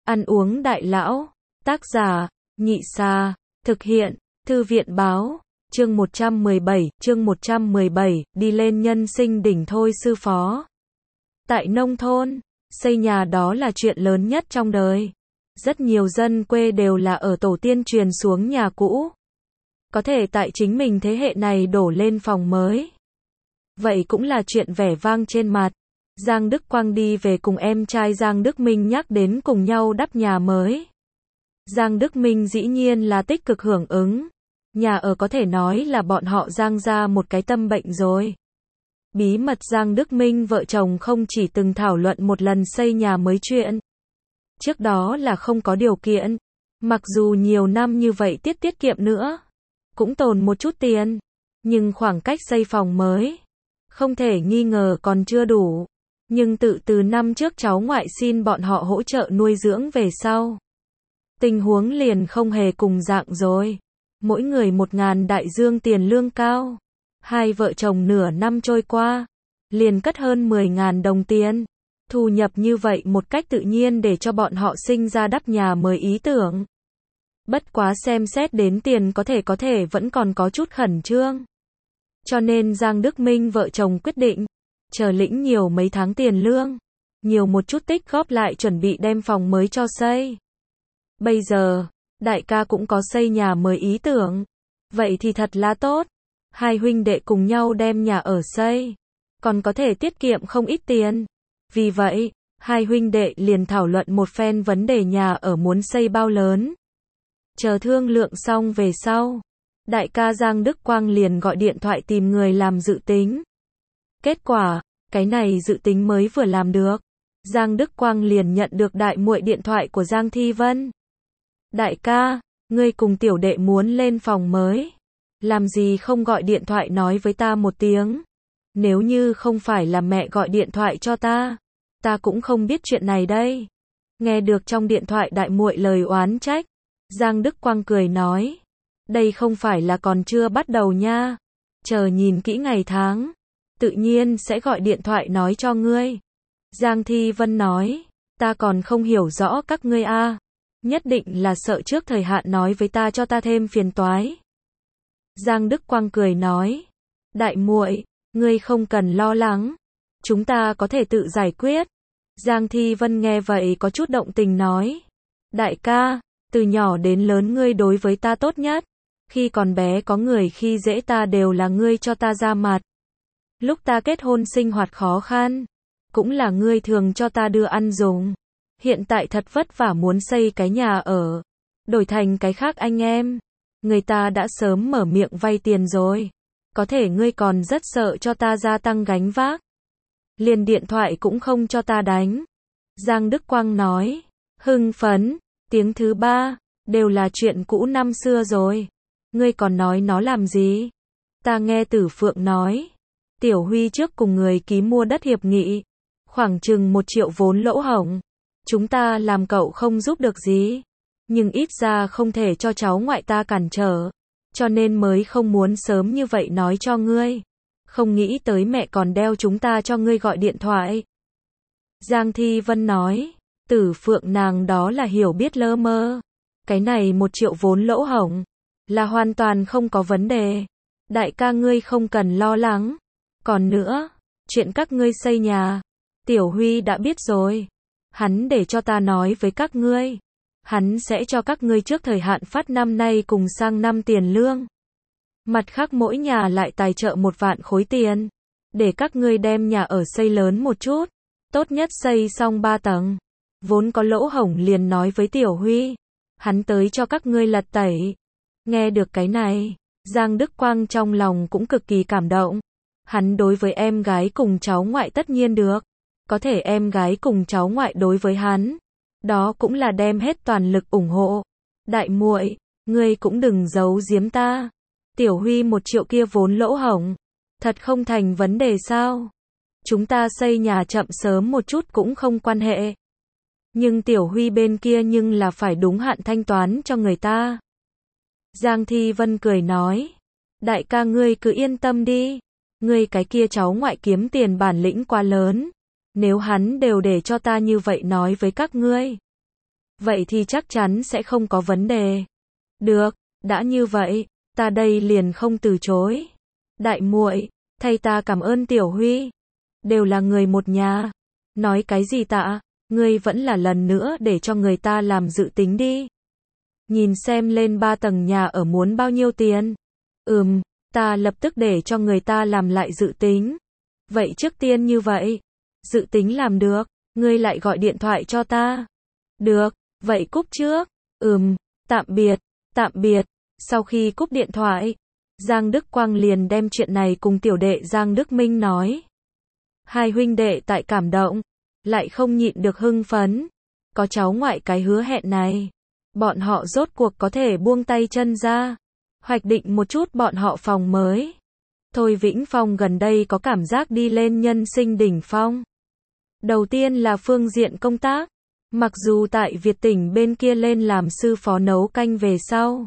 Ăn uống đại lão. Tác giả, Nhị Sa. Thực hiện, Thư viện báo. Chương 117, đi lên nhân sinh đỉnh thôi sư phó. Tại nông thôn, xây nhà đó là chuyện lớn nhất trong đời. Rất nhiều dân quê đều là ở tổ tiên truyền xuống nhà cũ. Có thể tại chính mình thế hệ này đổ lên phòng mới. Vậy cũng là chuyện vẻ vang trên mặt. Giang Đức Quang đi về cùng em trai Giang Đức Minh nhắc đến cùng nhau đắp nhà mới. Giang Đức Minh dĩ nhiên là tích cực hưởng ứng. Nhà ở có thể nói là bọn họ Giang ra một cái tâm bệnh rồi. Bí mật Giang Đức Minh vợ chồng không chỉ từng thảo luận một lần xây nhà mới chuyện. Trước đó là không có điều kiện. Mặc dù nhiều năm như vậy tiết kiệm nữa. Cũng tồn một chút tiền. Nhưng khoảng cách xây phòng mới. Không thể nghi ngờ còn chưa đủ. Nhưng từ năm trước cháu ngoại xin bọn họ hỗ trợ nuôi dưỡng về sau. Tình huống liền không hề cùng dạng rồi. Mỗi người 1.000 đại dương tiền lương cao. Hai vợ chồng nửa năm trôi qua. Liền cất hơn 10.000 đồng tiền. Thu nhập như vậy một cách tự nhiên để cho bọn họ sinh ra đắp nhà mới ý tưởng. Bất quá xem xét đến tiền có thể vẫn còn có chút khẩn trương. Cho nên Giang Đức Minh vợ chồng quyết định. Chờ lĩnh nhiều mấy tháng tiền lương. Nhiều một chút tích góp lại chuẩn bị đem phòng mới cho xây. Bây giờ, đại ca cũng có xây nhà mới ý tưởng. Vậy thì thật là tốt. Hai huynh đệ cùng nhau đem nhà ở xây. Còn có thể tiết kiệm không ít tiền. Vì vậy, hai huynh đệ liền thảo luận một phen vấn đề nhà ở muốn xây bao lớn. Chờ thương lượng xong về sau. Đại ca Giang Đức Quang liền gọi điện thoại tìm người làm dự tính. Kết quả, cái này dự tính mới vừa làm được. Giang Đức Quang liền nhận được đại muội điện thoại của Giang Thi Vân. Đại ca, ngươi cùng tiểu đệ muốn lên phòng mới. Làm gì không gọi điện thoại nói với ta một tiếng. Nếu như không phải là mẹ gọi điện thoại cho ta cũng không biết chuyện này đây. Nghe được trong điện thoại đại muội lời oán trách. Giang Đức Quang cười nói. Đây không phải là còn chưa bắt đầu nha. Chờ nhìn kỹ ngày tháng. Tự nhiên sẽ gọi điện thoại nói cho ngươi. Giang Thi Vân nói. Ta còn không hiểu rõ các ngươi a. Nhất định là sợ trước thời hạn nói với ta cho ta thêm phiền toái. Giang Đức Quang cười nói. Đại muội, ngươi không cần lo lắng. Chúng ta có thể tự giải quyết. Giang Thi Vân nghe vậy có chút động tình nói. Đại ca, từ nhỏ đến lớn ngươi đối với ta tốt nhất. Khi còn bé có người khi dễ ta đều là ngươi cho ta ra mặt. Lúc ta kết hôn sinh hoạt khó khăn, cũng là ngươi thường cho ta đưa ăn dùng. Hiện tại thật vất vả muốn xây cái nhà ở, đổi thành cái khác anh em. Người ta đã sớm mở miệng vay tiền rồi. Có thể ngươi còn rất sợ cho ta gia tăng gánh vác. Liền điện thoại cũng không cho ta đánh. Giang Đức Quang nói. Hưng phấn, tiếng thứ ba, đều là chuyện cũ năm xưa rồi. Ngươi còn nói nó làm gì? Ta nghe Tử Phượng nói. Tiểu Huy trước cùng người ký mua đất hiệp nghị. Khoảng chừng 1 triệu vốn lỗ hổng. Chúng ta làm cậu không giúp được gì. Nhưng ít ra không thể cho cháu ngoại ta cản trở. Cho nên mới không muốn sớm như vậy nói cho ngươi. Không nghĩ tới mẹ còn đeo chúng ta cho ngươi gọi điện thoại. Giang Thi Vân nói. Tử Phượng nàng đó là hiểu biết lơ mơ. Cái này 1 triệu vốn lỗ hổng. Là hoàn toàn không có vấn đề. Đại ca ngươi không cần lo lắng. Còn nữa, chuyện các ngươi xây nhà. Tiểu Huy đã biết rồi. Hắn để cho ta nói với các ngươi. Hắn sẽ cho các ngươi trước thời hạn phát năm nay cùng sang năm tiền lương. Mặt khác mỗi nhà lại tài trợ 1 vạn khối tiền. Để các ngươi đem nhà ở xây lớn một chút. Tốt nhất xây xong 3 tầng. Vốn có lỗ hổng liền nói với Tiểu Huy. Hắn tới cho các ngươi lật tẩy. Nghe được cái này, Giang Đức Quang trong lòng cũng cực kỳ cảm động. Hắn đối với em gái cùng cháu ngoại tất nhiên được. Có thể em gái cùng cháu ngoại đối với hắn. Đó cũng là đem hết toàn lực ủng hộ. Đại muội, ngươi cũng đừng giấu giếm ta. Tiểu Huy 1 triệu kia vốn lỗ hổng. Thật không thành vấn đề sao? Chúng ta xây nhà chậm sớm một chút cũng không quan hệ. Nhưng Tiểu Huy bên kia nhưng là phải đúng hạn thanh toán cho người ta. Giang Thi Vân cười nói. Đại ca ngươi cứ yên tâm đi. Ngươi cái kia cháu ngoại kiếm tiền bản lĩnh quá lớn. Nếu hắn đều để cho ta như vậy nói với các ngươi. vậy thì chắc chắn sẽ không có vấn đề. Được, đã như vậy, ta đây liền không từ chối. Đại muội, thay ta cảm ơn Tiểu Huy. Đều là người một nhà. Nói cái gì tạ, ngươi vẫn là lần nữa để cho người ta làm dự tính đi. Nhìn xem lên 3 tầng nhà ở muốn bao nhiêu tiền. Ta lập tức để cho người ta làm lại dự tính. Vậy trước tiên như vậy, dự tính làm được, ngươi lại gọi điện thoại cho ta. Được, vậy cúp trước. Tạm biệt, tạm biệt. Sau khi cúp điện thoại, Giang Đức Quang liền đem chuyện này cùng tiểu đệ Giang Đức Minh nói. Hai huynh đệ tại cảm động, lại không nhịn được hưng phấn. Có cháu ngoại cái hứa hẹn này, bọn họ rốt cuộc có thể buông tay chân ra, hoạch định một chút bọn họ phòng mới. Thôi Vĩnh Phong gần đây có cảm giác đi lên nhân sinh đỉnh phong. Đầu tiên là phương diện công tác, mặc dù tại Việt tỉnh bên kia lên làm sư phó nấu canh về sau,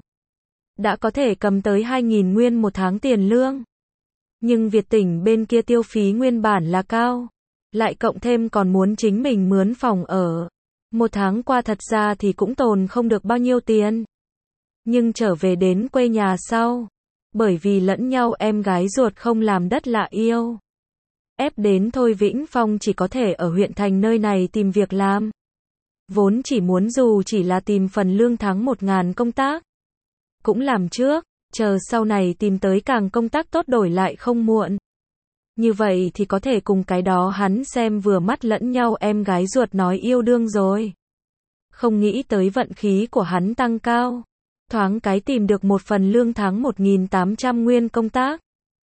đã có thể cầm tới 2.000 nguyên một tháng tiền lương. Nhưng Việt tỉnh bên kia tiêu phí nguyên bản là cao, lại cộng thêm còn muốn chính mình mướn phòng ở. Một tháng qua thật ra thì cũng tồn không được bao nhiêu tiền. Nhưng trở về đến quê nhà sau, bởi vì lẫn nhau em gái ruột không làm đất lạ yêu, ép đến Thôi Vĩnh Phong chỉ có thể ở huyện thành nơi này tìm việc làm. Vốn chỉ muốn dù chỉ là tìm phần lương tháng 1.000 công tác, cũng làm trước, chờ sau này tìm tới càng công tác tốt đổi lại không muộn. Như vậy thì có thể cùng cái đó hắn xem vừa mắt lẫn nhau em gái ruột nói yêu đương rồi. Không nghĩ tới vận khí của hắn tăng cao, thoáng cái tìm được một phần lương tháng 1.800 nguyên công tác.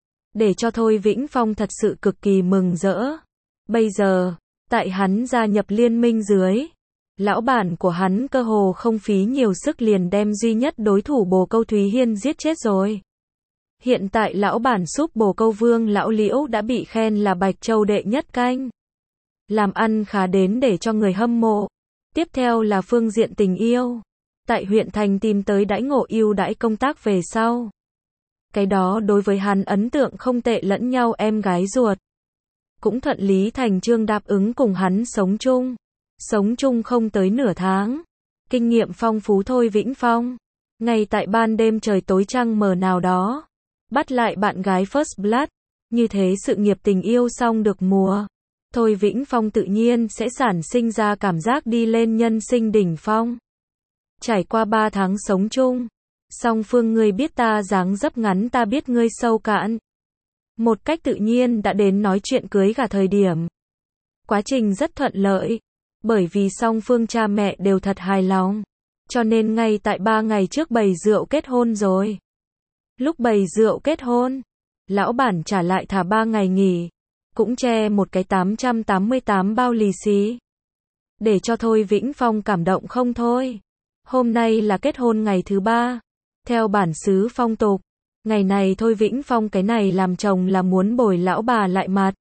Để cho Thôi Vĩnh Phong thật sự cực kỳ mừng rỡ. Bây giờ, tại hắn gia nhập liên minh dưới, lão bản của hắn cơ hồ không phí nhiều sức liền đem duy nhất đối thủ Bồ Câu Thúy Hiên giết chết rồi. Hiện tại lão bản súp Bồ Câu Vương lão Liễu đã bị khen là Bạch Châu đệ nhất canh. Làm ăn khá đến để cho người hâm mộ. Tiếp theo là phương diện tình yêu. Tại huyện thành tìm tới đãi ngộ ưu đãi công tác về sau. Cái đó đối với hắn ấn tượng không tệ lẫn nhau em gái ruột. Cũng thuận lý thành chương đáp ứng cùng hắn sống chung. Sống chung không tới nửa tháng. Kinh nghiệm phong phú Thôi Vĩnh Phong. Ngay tại ban đêm trời tối trăng mờ nào đó, bắt lại bạn gái First Blood. Như thế sự nghiệp tình yêu xong được mùa, Thôi Vĩnh Phong tự nhiên sẽ sản sinh ra cảm giác đi lên nhân sinh đỉnh phong. Trải qua 3 tháng sống chung, song phương ngươi biết ta dáng dấp ngắn ta biết ngươi sâu cạn. Một cách tự nhiên đã đến nói chuyện cưới gả thời điểm. Quá trình rất thuận lợi, bởi vì song phương cha mẹ đều thật hài lòng. Cho nên ngay tại 3 ngày trước bày rượu kết hôn rồi. Lúc bày rượu kết hôn, lão bản trả lại thả 3 ngày nghỉ, cũng che một cái 888 bao lì xì. Để cho Thôi Vĩnh Phong cảm động không thôi. Hôm nay là kết hôn ngày thứ 3. Theo bản xứ phong tục, ngày này Thôi Vĩnh Phong cái này làm chồng là muốn bồi lão bà lại mặt.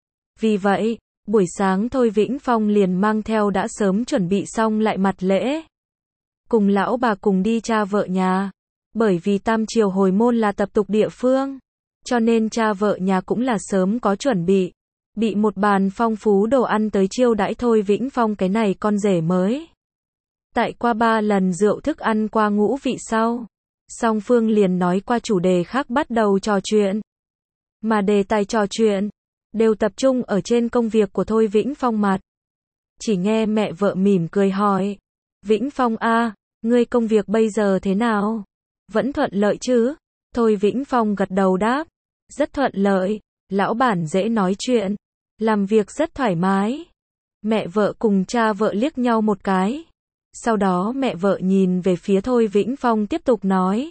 Vì vậy, buổi sáng Thôi Vĩnh Phong liền mang theo đã sớm chuẩn bị xong lại mặt lễ. Cùng lão bà cùng đi cha vợ nhà. Bởi vì tam triều hồi môn là tập tục địa phương, cho nên cha vợ nhà cũng là sớm có chuẩn bị một bàn phong phú đồ ăn tới chiêu đãi Thôi Vĩnh Phong cái này con rể mới. Tại qua 3 lần rượu thức ăn qua ngũ vị sau, song phương liền nói qua chủ đề khác bắt đầu trò chuyện. Mà đề tài trò chuyện đều tập trung ở trên công việc của Thôi Vĩnh Phong mặt. Chỉ nghe mẹ vợ mỉm cười hỏi, Vĩnh Phong a, ngươi công việc bây giờ thế nào? Vẫn thuận lợi chứ? Thôi Vĩnh Phong gật đầu đáp, rất thuận lợi, lão bản dễ nói chuyện, làm việc rất thoải mái. Mẹ vợ cùng cha vợ liếc nhau một cái. Sau đó mẹ vợ nhìn về phía Thôi Vĩnh Phong tiếp tục nói.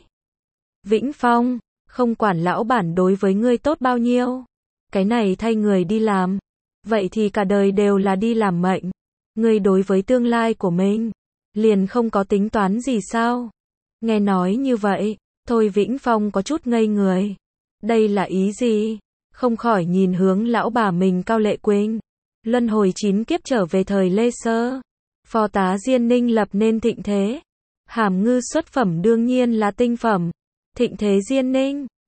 Vĩnh Phong, không quản lão bản đối với ngươi tốt bao nhiêu, cái này thay người đi làm, vậy thì cả đời đều là đi làm mệnh. Ngươi đối với tương lai của mình, liền không có tính toán gì sao? Nghe nói như vậy, Thôi Vĩnh Phong có chút ngây người. Đây là ý gì? Không khỏi nhìn hướng lão bà mình Cao Lệ Quỳnh. Luân hồi 9 kiếp trở về thời Lê Sơ. Phó tá Diên Ninh lập nên thịnh thế. Hàm ngư xuất phẩm đương nhiên là tinh phẩm. Thịnh thế Diên Ninh.